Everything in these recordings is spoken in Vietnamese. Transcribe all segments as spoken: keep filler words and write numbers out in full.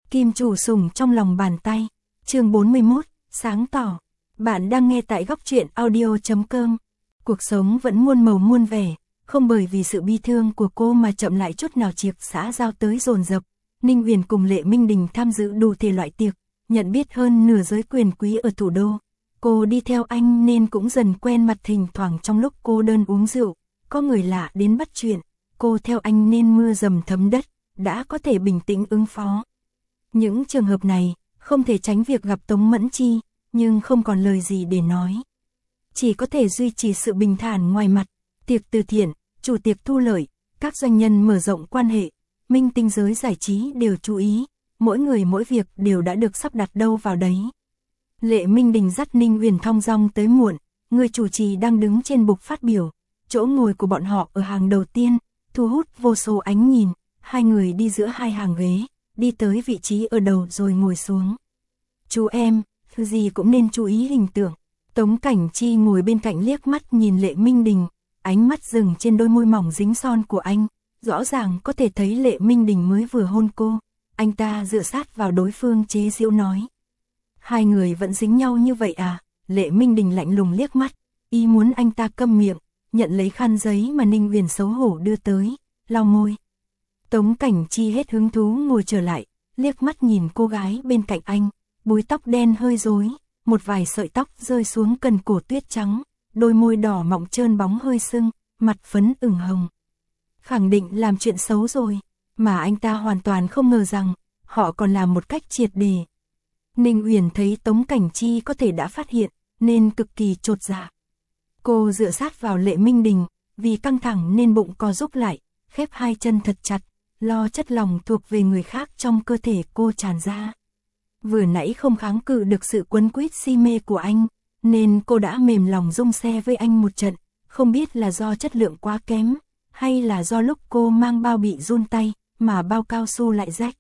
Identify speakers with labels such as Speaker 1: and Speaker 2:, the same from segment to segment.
Speaker 1: Kim chủ sủng trong lòng bàn tay. Chương bốn mươi mốt, sáng tỏ. Bạn đang nghe tại góc truyện audio chấm com. Cuộc sống vẫn muôn màu muôn vẻ, không bởi vì sự bi thương của cô mà chậm lại chút nào. Tiệc xã giao tới dồn dập, Ninh Uyển cùng Lệ Minh Đình tham dự đủ thể loại tiệc, nhận biết hơn nửa giới quyền quý ở thủ đô. Cô đi theo anh nên cũng dần quen mặt, thỉnh thoảng trong lúc cô đơn uống rượu, có người lạ đến bắt chuyện, cô theo anh nên mưa dầm thấm đất, đã có thể bình tĩnh ứng phó. Những trường hợp này, không thể tránh việc gặp Tống Mẫn Chi, nhưng không còn lời gì để nói. Chỉ có thể duy trì sự bình thản ngoài mặt. Tiệc từ thiện, chủ tiệc thu lợi, các doanh nhân mở rộng quan hệ, minh tinh giới giải trí đều chú ý, mỗi người mỗi việc đều đã được sắp đặt đâu vào đấy. Lệ Minh Đình dắt Ninh Uyển thong dong tới muộn, người chủ trì đang đứng trên bục phát biểu, chỗ ngồi của bọn họ ở hàng đầu tiên, thu hút vô số ánh nhìn, hai người đi giữa hai hàng ghế, đi tới vị trí ở đầu rồi ngồi xuống. Chú em, thứ gì cũng nên chú ý hình tượng. Tống Cảnh Chi ngồi bên cạnh liếc mắt nhìn Lệ Minh Đình, ánh mắt dừng trên đôi môi mỏng dính son của anh, rõ ràng có thể thấy Lệ Minh Đình mới vừa hôn cô. Anh ta dựa sát vào đối phương chế giễu nói. Hai người vẫn dính nhau như vậy à? Lệ Minh Đình lạnh lùng liếc mắt, ý muốn anh ta câm miệng, nhận lấy khăn giấy mà Ninh Uyển xấu hổ đưa tới, lau môi. Tống Cảnh Chi hết hứng thú ngồi trở lại, liếc mắt nhìn cô gái bên cạnh anh, búi tóc đen hơi rối, một vài sợi tóc rơi xuống cần cổ tuyết trắng, đôi môi đỏ mọng trơn bóng hơi sưng, mặt phấn ửng hồng. Khẳng định làm chuyện xấu rồi, mà anh ta hoàn toàn không ngờ rằng, họ còn làm một cách triệt để. Ninh Uyển thấy Tống Cảnh Chi có thể đã phát hiện, nên cực kỳ chột dạ. Cô dựa sát vào Lệ Minh Đình, vì căng thẳng nên bụng co rúm lại, khép hai chân thật chặt, lo chất lòng thuộc về người khác trong cơ thể cô tràn ra. Vừa nãy không kháng cự được sự quấn quýt si mê của anh, nên cô đã mềm lòng rung xe với anh một trận, không biết là do chất lượng quá kém, hay là do lúc cô mang bao bị run tay, mà bao cao su lại rách.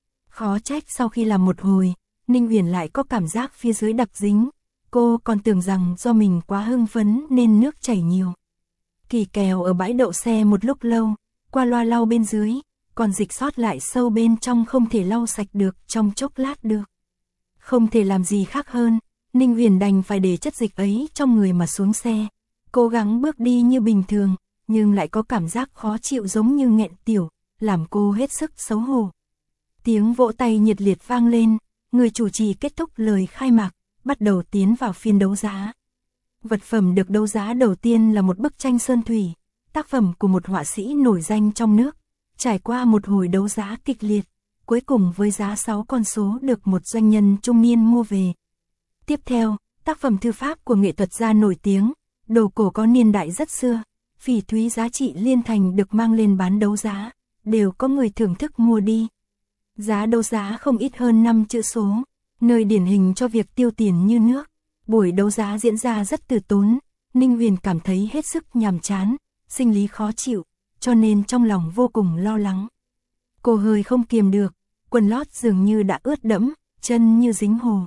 Speaker 1: Khó trách sau khi làm một hồi, Ninh Uyển lại có cảm giác phía dưới đặc dính, cô còn tưởng rằng do mình quá hưng phấn nên nước chảy nhiều. Kỳ kèo ở bãi đậu xe một lúc lâu, qua loa lau bên dưới, còn dịch sót lại sâu bên trong không thể lau sạch được trong chốc lát được. Không thể làm gì khác hơn, Ninh Uyển đành phải để chất dịch ấy trong người mà xuống xe, cố gắng bước đi như bình thường, nhưng lại có cảm giác khó chịu giống như nghẹn tiểu, làm cô hết sức xấu hổ. Tiếng vỗ tay nhiệt liệt vang lên, người chủ trì kết thúc lời khai mạc, bắt đầu tiến vào phiên đấu giá. Vật phẩm được đấu giá đầu tiên là một bức tranh sơn thủy, tác phẩm của một họa sĩ nổi danh trong nước, trải qua một hồi đấu giá kịch liệt, cuối cùng với giá sáu con số được một doanh nhân trung niên mua về. Tiếp theo, tác phẩm thư pháp của nghệ thuật gia nổi tiếng, đồ cổ có niên đại rất xưa, phỉ thúy giá trị liên thành được mang lên bán đấu giá, đều có người thưởng thức mua đi. Giá đấu giá không ít hơn năm chữ số, nơi điển hình cho việc tiêu tiền như nước. Buổi đấu giá diễn ra rất từ tốn, Ninh Uyển cảm thấy hết sức nhàm chán, sinh lý khó chịu, cho nên trong lòng vô cùng lo lắng. Cô hơi không kiềm được, quần lót dường như đã ướt đẫm, chân như dính hồ.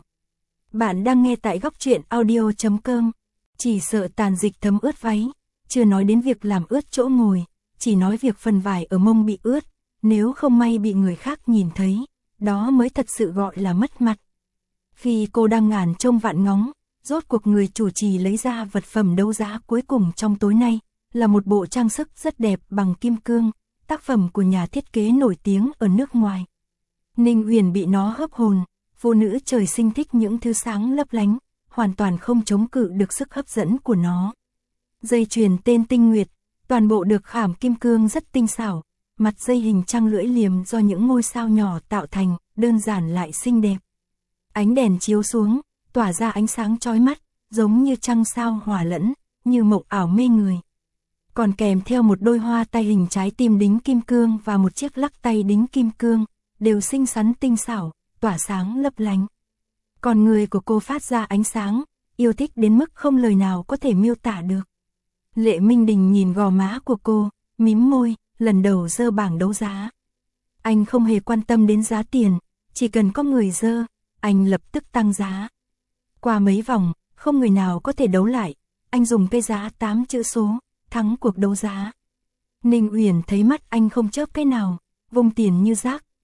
Speaker 1: Bạn đang nghe tại góc truyện audio chấm com. Chỉ sợ tàn dịch thấm ướt váy, chưa nói đến việc làm ướt chỗ ngồi, chỉ nói việc phần vải ở mông bị ướt, nếu không may bị người khác nhìn thấy, đó mới thật sự gọi là mất mặt. Khi cô đang ngàn trông vạn ngóng, rốt cuộc người chủ trì lấy ra vật phẩm đấu giá cuối cùng trong tối nay, là một bộ trang sức rất đẹp bằng kim cương, tác phẩm của nhà thiết kế nổi tiếng ở nước ngoài. Ninh Uyển bị nó hấp hồn, phụ nữ trời sinh thích những thứ sáng lấp lánh, hoàn toàn không chống cự được sức hấp dẫn của nó. Dây chuyền tên Tinh Nguyệt, toàn bộ được khảm kim cương rất tinh xảo, mặt dây hình trăng lưỡi liềm do những ngôi sao nhỏ tạo thành, đơn giản lại xinh đẹp. Ánh đèn chiếu xuống, tỏa ra ánh sáng chói mắt, giống như trăng sao hòa lẫn, như mộng ảo mê người. Còn kèm theo một đôi hoa tay hình trái tim đính kim cương và một chiếc lắc tay đính kim cương, đều xinh xắn tinh xảo, tỏa sáng lấp lánh. Còn người của cô phát ra ánh sáng, yêu thích đến mức không lời nào có thể miêu tả được. Lệ Minh Đình nhìn gò má của cô, mím môi, lần đầu dơ bảng đấu giá. Anh không hề quan tâm đến giá tiền, chỉ cần có người dơ, anh lập tức tăng giá. Qua mấy vòng, không người nào có thể đấu lại, anh dùng cái giá tám chữ số, thắng cuộc đấu giá. Ninh Uyển thấy mắt anh không chớp cái nào, vung tiền như rác,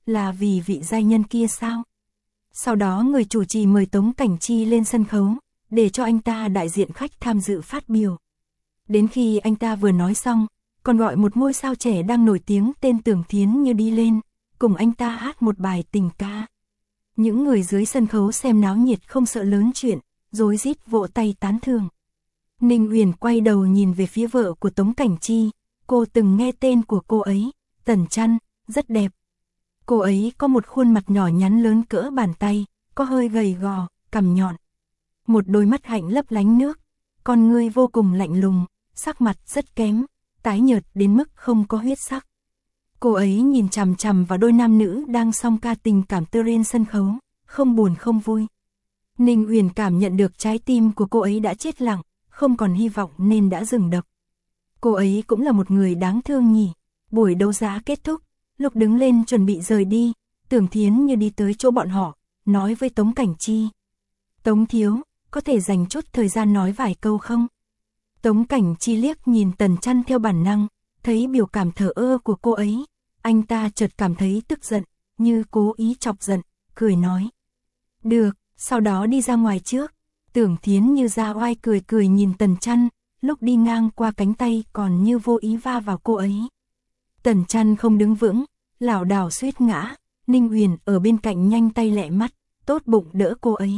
Speaker 1: là vì vị giai nhân kia sao? Sau đó người chủ trì mời Tống Cảnh Chi lên sân khấu, để cho anh ta đại diện khách tham dự phát biểu. Đến khi anh ta vừa nói xong, còn gọi một ngôi sao trẻ đang nổi tiếng tên Tưởng Thiến Như đi lên, cùng anh ta hát một bài tình ca. Những người dưới sân khấu xem náo nhiệt không sợ lớn chuyện, rối rít vỗ tay tán thưởng. Ninh Uyển quay đầu nhìn về phía vợ của Tống Cảnh Chi, cô từng nghe tên của cô ấy, Tần Trăn, rất đẹp. Cô ấy có một khuôn mặt nhỏ nhắn lớn cỡ bàn tay, có hơi gầy gò, cằm nhọn. Một đôi mắt hạnh lấp lánh nước, con ngươi vô cùng lạnh lùng, sắc mặt rất kém, tái nhợt đến mức không có huyết sắc. Cô ấy nhìn chằm chằm vào đôi nam nữ đang song ca tình cảm tơ trên sân khấu, không buồn không vui. Ninh Uyển cảm nhận được trái tim của cô ấy đã chết lặng, không còn hy vọng nên đã dừng đập. Cô ấy cũng là một người đáng thương nhỉ. Buổi đấu giá kết thúc, lúc đứng lên chuẩn bị rời đi, Tưởng Thiến Như đi tới chỗ bọn họ, nói với Tống Cảnh Chi. Tống thiếu, có thể dành chút thời gian nói vài câu không? Tống Cảnh Chi liếc nhìn Tần Trăn theo bản năng, thấy biểu cảm thờ ơ của cô ấy, anh ta chợt cảm thấy tức giận, như cố ý chọc giận, cười nói. Được, sau đó đi ra ngoài trước. Tưởng Thiến Như ra oai cười cười nhìn Tần Trăn, lúc đi ngang qua cánh tay còn như vô ý va vào cô ấy. Tần Trăn không đứng vững, lảo đảo suýt ngã, Ninh Uyển ở bên cạnh nhanh tay lẹ mắt, tốt bụng đỡ cô ấy.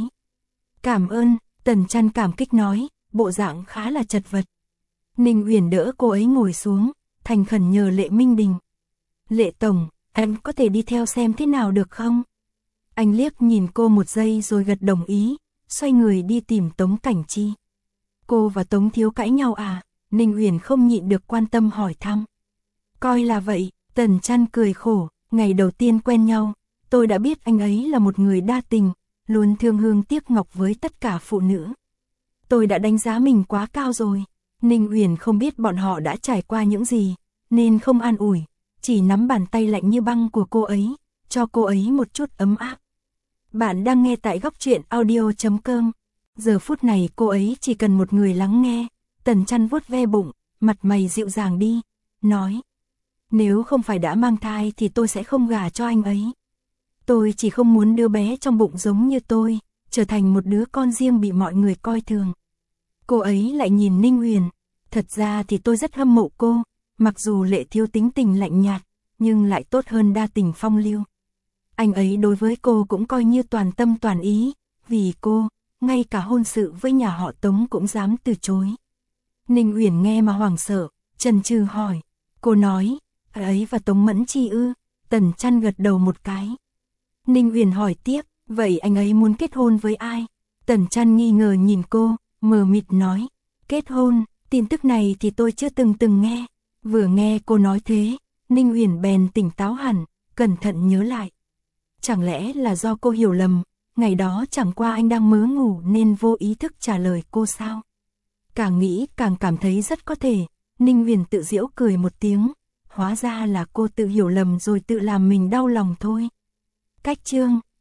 Speaker 1: Cảm ơn, Tần Trăn cảm kích nói, bộ dạng khá là chật vật. Ninh Uyển đỡ cô ấy ngồi xuống, thành khẩn nhờ Lệ Minh Đình. Lệ Tổng, anh có thể đi theo xem thế nào được không? Anh liếc nhìn cô một giây rồi gật đồng ý, xoay người đi tìm Tống Cảnh Chi. Cô và Tống thiếu cãi nhau à? Ninh Uyển không nhịn được quan tâm hỏi thăm. Coi là vậy, Tần Trăn cười khổ, ngày đầu tiên quen nhau, tôi đã biết anh ấy là một người đa tình, luôn thương hương tiếc ngọc với tất cả phụ nữ. Tôi đã đánh giá mình quá cao rồi. Ninh Uyển không biết bọn họ đã trải qua những gì, nên không an ủi, chỉ nắm bàn tay lạnh như băng của cô ấy, cho cô ấy một chút ấm áp. Bạn đang nghe tại góc truyện audio chấm com. Giờ phút này cô ấy chỉ cần một người lắng nghe. Tần Trăn vuốt ve bụng, mặt mày dịu dàng đi, nói. Nếu không phải đã mang thai thì tôi sẽ không gả cho anh ấy. Tôi chỉ không muốn đứa bé trong bụng giống như tôi, trở thành một đứa con riêng bị mọi người coi thường. Cô ấy lại nhìn Ninh Uyển. Thật ra thì tôi rất hâm mộ cô, mặc dù Lệ thiếu tính tình lạnh nhạt, nhưng lại tốt hơn đa tình phong lưu. Anh ấy đối với cô cũng coi như toàn tâm toàn ý, vì cô, ngay cả hôn sự với nhà họ Tống cũng dám từ chối. Ninh Uyển nghe mà hoảng sợ, chần chừ hỏi. Cô nói, ấy và Tống Mẫn Chi ư? Tần Trăn gật đầu một cái. Ninh Uyển hỏi tiếp, vậy anh ấy muốn kết hôn với ai? Tần Trăn nghi ngờ nhìn cô, mờ mịt nói, kết hôn, tin tức này thì tôi chưa từng từng nghe. Vừa nghe cô nói thế, Ninh Uyển bèn tỉnh táo hẳn, cẩn thận nhớ lại. Chẳng lẽ là do cô hiểu lầm, ngày đó chẳng qua anh đang mớ ngủ nên vô ý thức trả lời cô sao? Càng nghĩ càng cảm thấy rất có thể, Ninh Uyển tự giễu cười một tiếng, hóa ra là cô tự hiểu lầm rồi tự làm mình đau lòng thôi. Cách chương